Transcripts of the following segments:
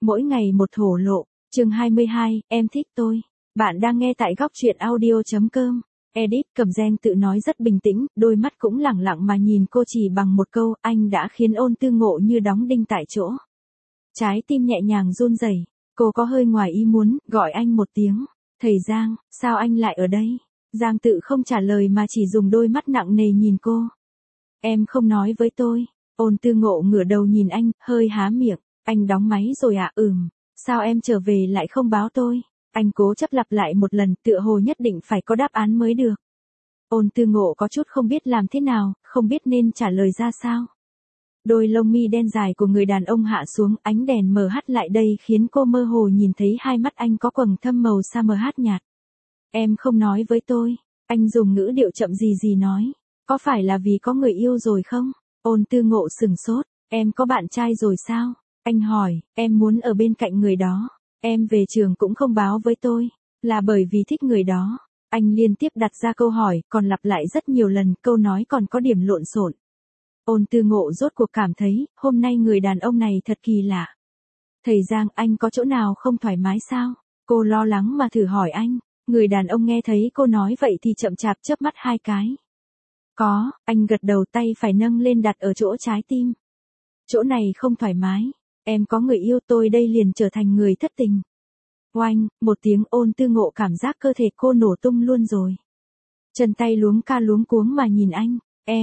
Mỗi ngày một thổ lộ, chương 22, em thích tôi. Bạn đang nghe tại góc truyện audio.com. Edit Cẩm Giang tự nói rất bình tĩnh, đôi mắt cũng lẳng lặng mà nhìn cô chỉ bằng một câu, anh đã khiến Ôn Tư Ngộ như đóng đinh tại chỗ. Trái tim nhẹ nhàng run rẩy, cô có hơi ngoài ý muốn, gọi anh một tiếng. Thầy Giang, sao anh lại ở đây? Giang tự không trả lời mà chỉ dùng đôi mắt nặng nề nhìn cô. Em không nói với tôi. Ôn Tư Ngộ ngửa đầu nhìn anh, hơi há miệng. Anh đóng máy rồi à? Sao em trở về lại không báo tôi? Anh cố chấp lặp lại một lần, tựa hồ nhất định phải có đáp án mới được. Ôn Tư Ngộ có chút không biết làm thế nào, không biết nên trả lời ra sao. Đôi lông mi đen dài của người đàn ông hạ xuống, ánh đèn mờ hắt lại đây khiến cô mơ hồ nhìn thấy hai mắt anh có quầng thâm màu sa mờ hát nhạt. Em không nói với tôi. Anh dùng ngữ điệu chậm gì nói. Có phải là vì có người yêu rồi không? Ôn Tư Ngộ sừng sốt. Em có bạn trai rồi sao? Anh hỏi, em muốn ở bên cạnh người đó. Em về trường cũng không báo với tôi. Là bởi vì thích người đó. Anh liên tiếp đặt ra câu hỏi, còn lặp lại rất nhiều lần, câu nói còn có điểm lộn xộn. Ôn Tư Ngộ rốt cuộc cảm thấy, hôm nay người đàn ông này thật kỳ lạ. Thầy Giang, anh có chỗ nào không thoải mái sao? Cô lo lắng mà thử hỏi anh. Người đàn ông nghe thấy cô nói vậy thì chậm chạp chớp mắt hai cái. Có, anh gật đầu, tay phải nâng lên đặt ở chỗ trái tim. Chỗ này không thoải mái. Em có người yêu, tôi đây liền trở thành người thất tình. Oanh, một tiếng. Ôn Tư Ngộ cảm giác cơ thể cô nổ tung luôn rồi. Chân tay luống ca luống cuống mà nhìn anh.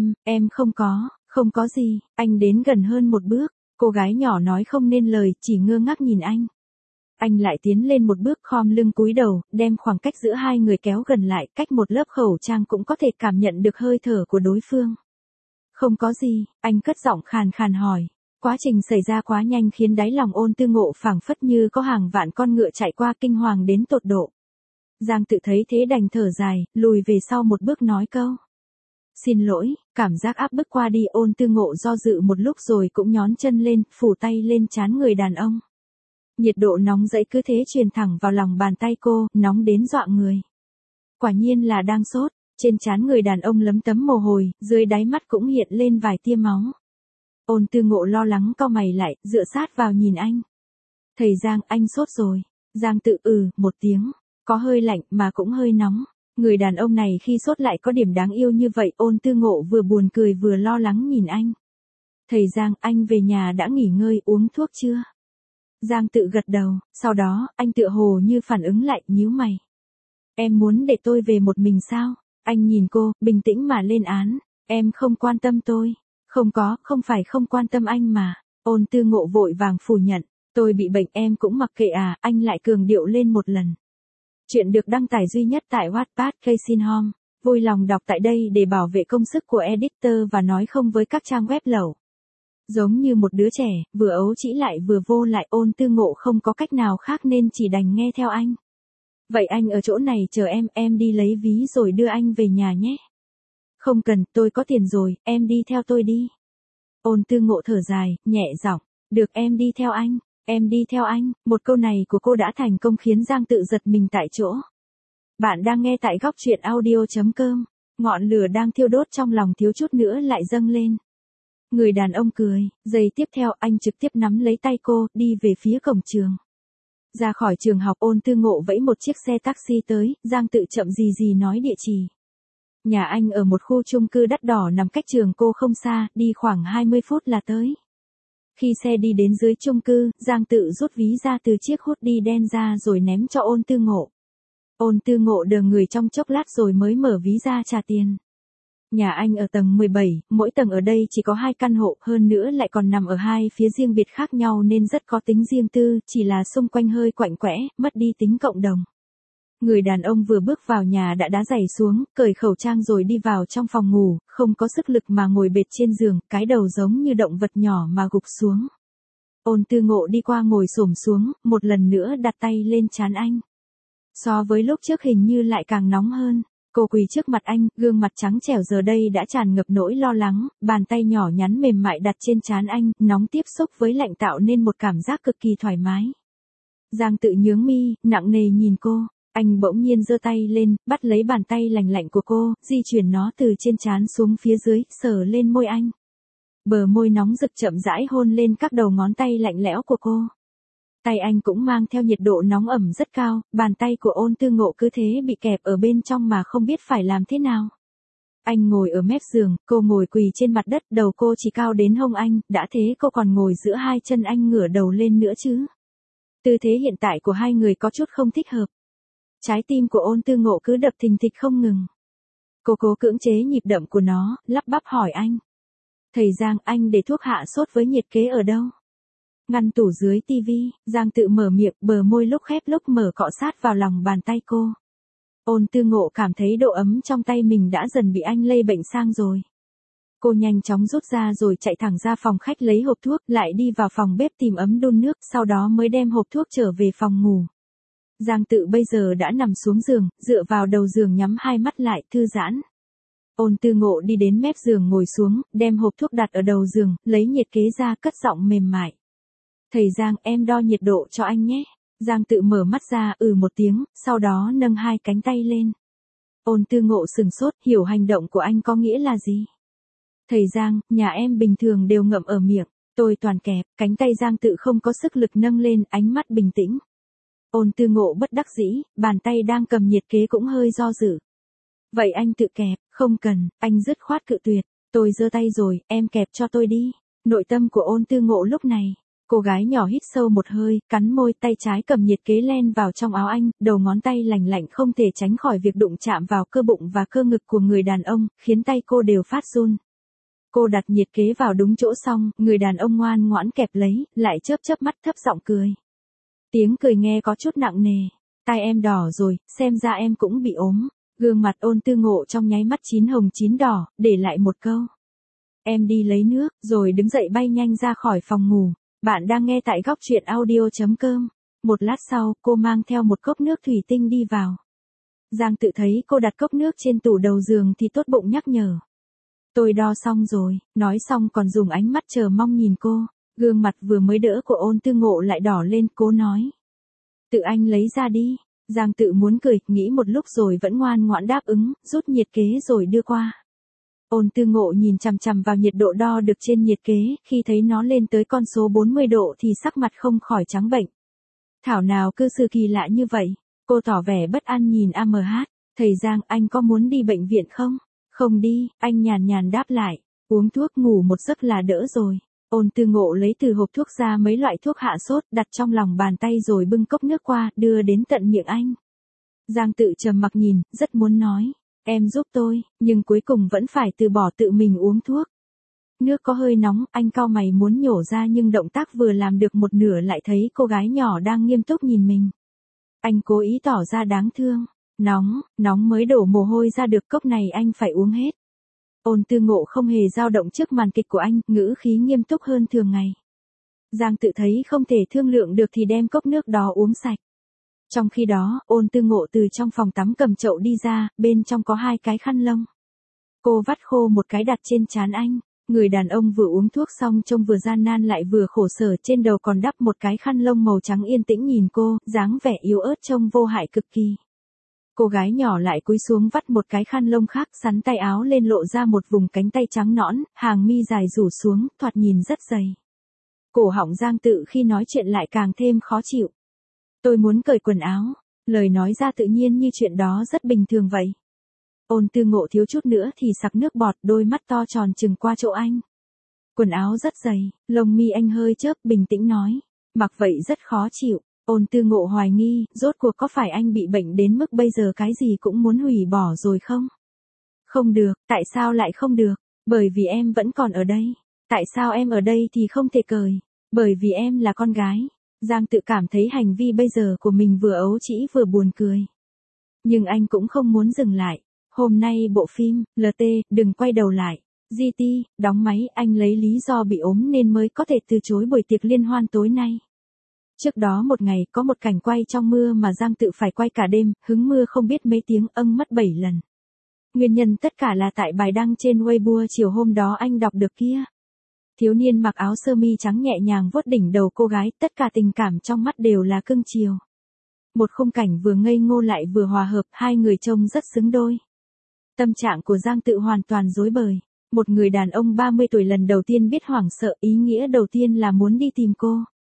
Em không có gì. Anh đến gần hơn một bước. Cô gái nhỏ nói không nên lời, chỉ ngơ ngác nhìn anh. Anh lại tiến lên một bước, khom lưng cúi đầu, đem khoảng cách giữa hai người kéo gần lại, cách một lớp khẩu trang cũng có thể cảm nhận được hơi thở của đối phương. Không có gì, anh cất giọng khàn khàn hỏi. Quá trình xảy ra quá nhanh khiến đáy lòng Ôn Tư Ngộ phảng phất như có hàng vạn con ngựa chạy qua, kinh hoàng đến tột độ. Giang tự thấy thế đành thở dài, lùi về sau một bước nói câu. Xin lỗi. Cảm giác áp bức qua đi, Ôn Tư Ngộ do dự một lúc rồi cũng nhón chân lên, phủ tay lên trán người đàn ông. Nhiệt độ nóng dậy cứ thế truyền thẳng vào lòng bàn tay cô, nóng đến dọa người. Quả nhiên là đang sốt, trên trán người đàn ông lấm tấm mồ hôi, dưới đáy mắt cũng hiện lên vài tia máu. Ôn Tư Ngộ lo lắng cau mày lại, dựa sát vào nhìn anh. Thầy Giang, anh sốt rồi. Giang tự một tiếng, có hơi lạnh mà cũng hơi nóng. Người đàn ông này khi sốt lại có điểm đáng yêu như vậy. Ôn Tư Ngộ vừa buồn cười vừa lo lắng nhìn anh. Thầy Giang, anh về nhà đã nghỉ ngơi, uống thuốc chưa? Giang tự gật đầu, sau đó, anh tựa hồ như phản ứng lại, nhíu mày. Em muốn để tôi về một mình sao? Anh nhìn cô, bình tĩnh mà lên án. Em không quan tâm tôi. Không phải không quan tâm anh mà. Ôn Tư Ngộ vội vàng phủ nhận. Tôi bị bệnh em cũng mặc kệ à, anh lại cường điệu lên một lần. Chuyện được đăng tải duy nhất tại Wattpad. Xin Home. Vui lòng đọc tại đây để bảo vệ công sức của editor và nói không với các trang web lậu. Giống như một đứa trẻ, vừa ấu trĩ lại vừa vô lại, Ôn Tư Ngộ không có cách nào khác nên chỉ đành nghe theo anh. Vậy anh ở chỗ này chờ em đi lấy ví rồi đưa anh về nhà nhé. Không cần, tôi có tiền rồi, em đi theo tôi đi. Ôn Tư Ngộ thở dài, nhẹ giọng, được, em đi theo anh, em đi theo anh. Một câu này của cô đã thành công khiến Giang tự giật mình tại chỗ. Bạn đang nghe tại góc truyện audio.com. Ngọn lửa đang thiêu đốt trong lòng thiếu chút nữa lại dâng lên. Người đàn ông cười, giây tiếp theo anh trực tiếp nắm lấy tay cô, đi về phía cổng trường. Ra khỏi trường học, Ôn Tư Ngộ vẫy một chiếc xe taxi tới, Giang tự chậm gì nói địa chỉ. Nhà anh ở một khu chung cư đắt đỏ nằm cách trường cô không xa, đi khoảng 20 phút là tới. Khi xe đi đến dưới chung cư, Giang tự rút ví ra từ chiếc hoodie đen ra rồi ném cho Ôn Tư Ngộ. Ôn Tư Ngộ đờ người trong chốc lát rồi mới mở ví ra trả tiền. Nhà anh ở tầng 17, mỗi tầng ở đây chỉ có 2 căn hộ, hơn nữa lại còn nằm ở hai phía riêng biệt khác nhau nên rất có tính riêng tư, chỉ là xung quanh hơi quạnh quẽ, mất đi tính cộng đồng. Người đàn ông vừa bước vào nhà đã đá giày xuống, cởi khẩu trang rồi đi vào trong phòng ngủ, không có sức lực mà ngồi bệt trên giường, cái đầu giống như động vật nhỏ mà gục xuống. Ôn Tư Ngộ đi qua ngồi xổm xuống, một lần nữa đặt tay lên trán anh. So với lúc trước hình như lại càng nóng hơn. Cô quỳ trước mặt anh, gương mặt trắng trẻo giờ đây đã tràn ngập nỗi lo lắng, bàn tay nhỏ nhắn mềm mại đặt trên trán anh, nóng tiếp xúc với lạnh tạo nên một cảm giác cực kỳ thoải mái. Giang tự nhướng mi, nặng nề nhìn cô, anh bỗng nhiên giơ tay lên, bắt lấy bàn tay lành lạnh của cô, di chuyển nó từ trên trán xuống phía dưới, sờ lên môi anh. Bờ môi nóng rực chậm rãi hôn lên các đầu ngón tay lạnh lẽo của cô. Tay anh cũng mang theo nhiệt độ nóng ẩm rất cao, bàn tay của Ôn Tư Ngộ cứ thế bị kẹp ở bên trong mà không biết phải làm thế nào. Anh ngồi ở mép giường, cô ngồi quỳ trên mặt đất, đầu cô chỉ cao đến hông anh, đã thế cô còn ngồi giữa hai chân anh ngửa đầu lên nữa chứ. Tư thế hiện tại của hai người có chút không thích hợp. Trái tim của Ôn Tư Ngộ cứ đập thình thịch không ngừng. Cô cố cưỡng chế nhịp đập của nó, lắp bắp hỏi anh. Thầy Giang, anh để thuốc hạ sốt với nhiệt kế ở đâu? Ngăn tủ dưới tivi, Giang Tự mở miệng, bờ môi lúc khép lúc mở cọ sát vào lòng bàn tay cô. Ôn Tư Ngộ cảm thấy độ ấm trong tay mình đã dần bị anh lây bệnh sang rồi. Cô nhanh chóng rút ra rồi chạy thẳng ra phòng khách lấy hộp thuốc, lại đi vào phòng bếp tìm ấm đun nước, sau đó mới đem hộp thuốc trở về phòng ngủ. Giang Tự bây giờ đã nằm xuống giường, dựa vào đầu giường nhắm hai mắt lại, thư giãn. Ôn Tư Ngộ đi đến mép giường ngồi xuống, đem hộp thuốc đặt ở đầu giường, lấy nhiệt kế ra, cất giọng mềm mại. Thầy Giang, em đo nhiệt độ cho anh nhé. Giang Tự mở mắt ra, một tiếng, sau đó nâng hai cánh tay lên. Ôn Tư Ngộ sừng sốt, hiểu hành động của anh có nghĩa là gì. Thầy Giang, nhà em bình thường đều ngậm ở miệng, tôi toàn kẹp, cánh tay Giang Tự không có sức lực nâng lên, ánh mắt bình tĩnh. Ôn Tư Ngộ bất đắc dĩ, bàn tay đang cầm nhiệt kế cũng hơi do dự. Vậy anh tự kẹp, không cần, anh dứt khoát cự tuyệt, tôi giơ tay rồi, em kẹp cho tôi đi. Nội tâm của Ôn Tư Ngộ lúc này. Cô gái nhỏ hít sâu một hơi, cắn môi, tay trái cầm nhiệt kế len vào trong áo anh, đầu ngón tay lành lạnh không thể tránh khỏi việc đụng chạm vào cơ bụng và cơ ngực của người đàn ông, khiến tay cô đều phát run. Cô đặt nhiệt kế vào đúng chỗ xong, người đàn ông ngoan ngoãn kẹp lấy, lại chớp chớp mắt thấp giọng cười. Tiếng cười nghe có chút nặng nề. Tai em đỏ rồi, xem ra em cũng bị ốm. Gương mặt Ôn Tư Ngộ trong nháy mắt chín hồng chín đỏ, để lại một câu. Em đi lấy nước, rồi đứng dậy bay nhanh ra khỏi phòng ngủ. Bạn đang nghe tại góc truyện audio.com. Một lát sau, cô mang theo một cốc nước thủy tinh đi vào. Giang Tự thấy cô đặt cốc nước trên tủ đầu giường thì tốt bụng nhắc nhở. Tôi đo xong rồi, nói xong còn dùng ánh mắt chờ mong nhìn cô. Gương mặt vừa mới đỡ của Ôn Tư Ngộ lại đỏ lên, cố nói. Tự anh lấy ra đi. Giang Tự muốn cười, nghĩ một lúc rồi vẫn ngoan ngoãn đáp ứng, rút nhiệt kế rồi đưa qua. Ôn Tư Ngộ nhìn chằm chằm vào nhiệt độ đo được trên nhiệt kế, khi thấy nó lên tới con số 40 độ thì sắc mặt không khỏi trắng bệnh. Thảo nào cư xử kỳ lạ như vậy, cô tỏ vẻ bất an nhìn AMH, thầy Giang, anh có muốn đi bệnh viện không? Không đi, anh nhàn nhàn đáp lại, uống thuốc ngủ một giấc là đỡ rồi. Ôn Tư Ngộ lấy từ hộp thuốc ra mấy loại thuốc hạ sốt, đặt trong lòng bàn tay rồi bưng cốc nước qua, đưa đến tận miệng anh. Giang Tự trầm mặc nhìn, rất muốn nói. Em giúp tôi, nhưng cuối cùng vẫn phải từ bỏ tự mình uống thuốc. Nước có hơi nóng, anh cau mày muốn nhổ ra nhưng động tác vừa làm được một nửa lại thấy cô gái nhỏ đang nghiêm túc nhìn mình. Anh cố ý tỏ ra đáng thương. Nóng mới đổ mồ hôi ra được, cốc này anh phải uống hết. Ôn Tư Ngộ không hề dao động trước màn kịch của anh, ngữ khí nghiêm túc hơn thường ngày. Giang Tự thấy không thể thương lượng được thì đem cốc nước đó uống sạch. Trong khi đó, Ôn Tư Ngộ từ trong phòng tắm cầm chậu đi ra, bên trong có hai cái khăn lông. Cô vắt khô một cái đặt trên trán anh. Người đàn ông vừa uống thuốc xong trông vừa gian nan lại vừa khổ sở, trên đầu còn đắp một cái khăn lông màu trắng, yên tĩnh nhìn cô, dáng vẻ yếu ớt trông vô hại cực kỳ. Cô gái nhỏ lại cúi xuống vắt một cái khăn lông khác, sắn tay áo lên lộ ra một vùng cánh tay trắng nõn, hàng mi dài rủ xuống, thoạt nhìn rất dày. Cổ họng Giang Tự khi nói chuyện lại càng thêm khó chịu. Tôi muốn cởi quần áo. Lời nói ra tự nhiên như chuyện đó rất bình thường vậy. Ôn Tư Ngộ thiếu chút nữa thì sặc nước bọt, đôi mắt to tròn trừng qua chỗ anh. Quần áo rất dày, lông mi anh hơi chớp, bình tĩnh nói. Mặc vậy rất khó chịu. Ôn Tư Ngộ hoài nghi, rốt cuộc có phải anh bị bệnh đến mức bây giờ cái gì cũng muốn hủy bỏ rồi không? Không được, tại sao lại không được? Bởi vì em vẫn còn ở đây. Tại sao em ở đây thì không thể cởi? Bởi vì em là con gái. Giang Tự cảm thấy hành vi bây giờ của mình vừa ấu trĩ vừa buồn cười. Nhưng anh cũng không muốn dừng lại. Hôm nay bộ phim, LT, đừng quay đầu lại. GT, đóng máy, anh lấy lý do bị ốm nên mới có thể từ chối buổi tiệc liên hoan tối nay. Trước đó một ngày, có một cảnh quay trong mưa mà Giang Tự phải quay cả đêm, hứng mưa không biết mấy tiếng, mất 7 lần. Nguyên nhân tất cả là tại bài đăng trên Weibo chiều hôm đó anh đọc được kia. Thiếu niên mặc áo sơ mi trắng nhẹ nhàng vuốt đỉnh đầu cô gái, tất cả tình cảm trong mắt đều là cưng chiều. Một khung cảnh vừa ngây ngô lại vừa hòa hợp, hai người trông rất xứng đôi. Tâm trạng của Giang Tự hoàn toàn rối bời. Một người đàn ông 30 tuổi lần đầu tiên biết hoảng sợ, ý nghĩa đầu tiên là muốn đi tìm cô.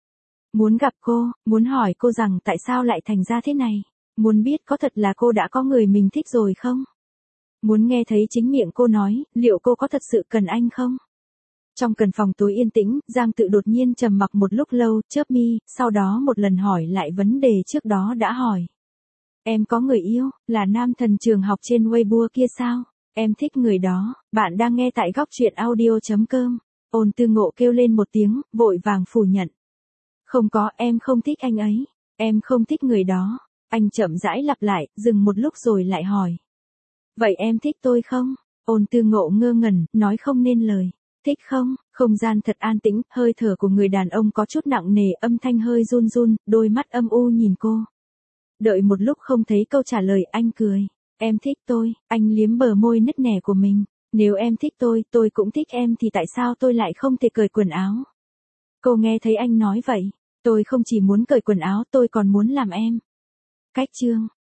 Muốn gặp cô, muốn hỏi cô rằng tại sao lại thành ra thế này. Muốn biết có thật là cô đã có người mình thích rồi không? Muốn nghe thấy chính miệng cô nói, liệu cô có thật sự cần anh không? Trong căn phòng tối yên tĩnh, Giang Tự đột nhiên trầm mặc một lúc lâu, chớp mi, sau đó một lần hỏi lại vấn đề trước đó đã hỏi. Em có người yêu, là nam thần trường học trên Weibo kia sao? Em thích người đó, bạn đang nghe tại góc truyện audio.com. Ôn Tư Ngộ kêu lên một tiếng, vội vàng phủ nhận. Không có, em không thích anh ấy. Em không thích người đó. Anh chậm rãi lặp lại, dừng một lúc rồi lại hỏi. Vậy em thích tôi không? Ôn Tư Ngộ ngơ ngẩn, nói không nên lời. Thích không? Không gian thật an tĩnh, hơi thở của người đàn ông có chút nặng nề, âm thanh hơi run run, đôi mắt âm u nhìn cô. Đợi một lúc không thấy câu trả lời, anh cười. Em thích tôi, anh liếm bờ môi nứt nẻ của mình. Nếu em thích tôi cũng thích em thì tại sao tôi lại không thể cởi quần áo? Cô nghe thấy anh nói vậy. Tôi không chỉ muốn cởi quần áo, tôi còn muốn làm em. Cách chương.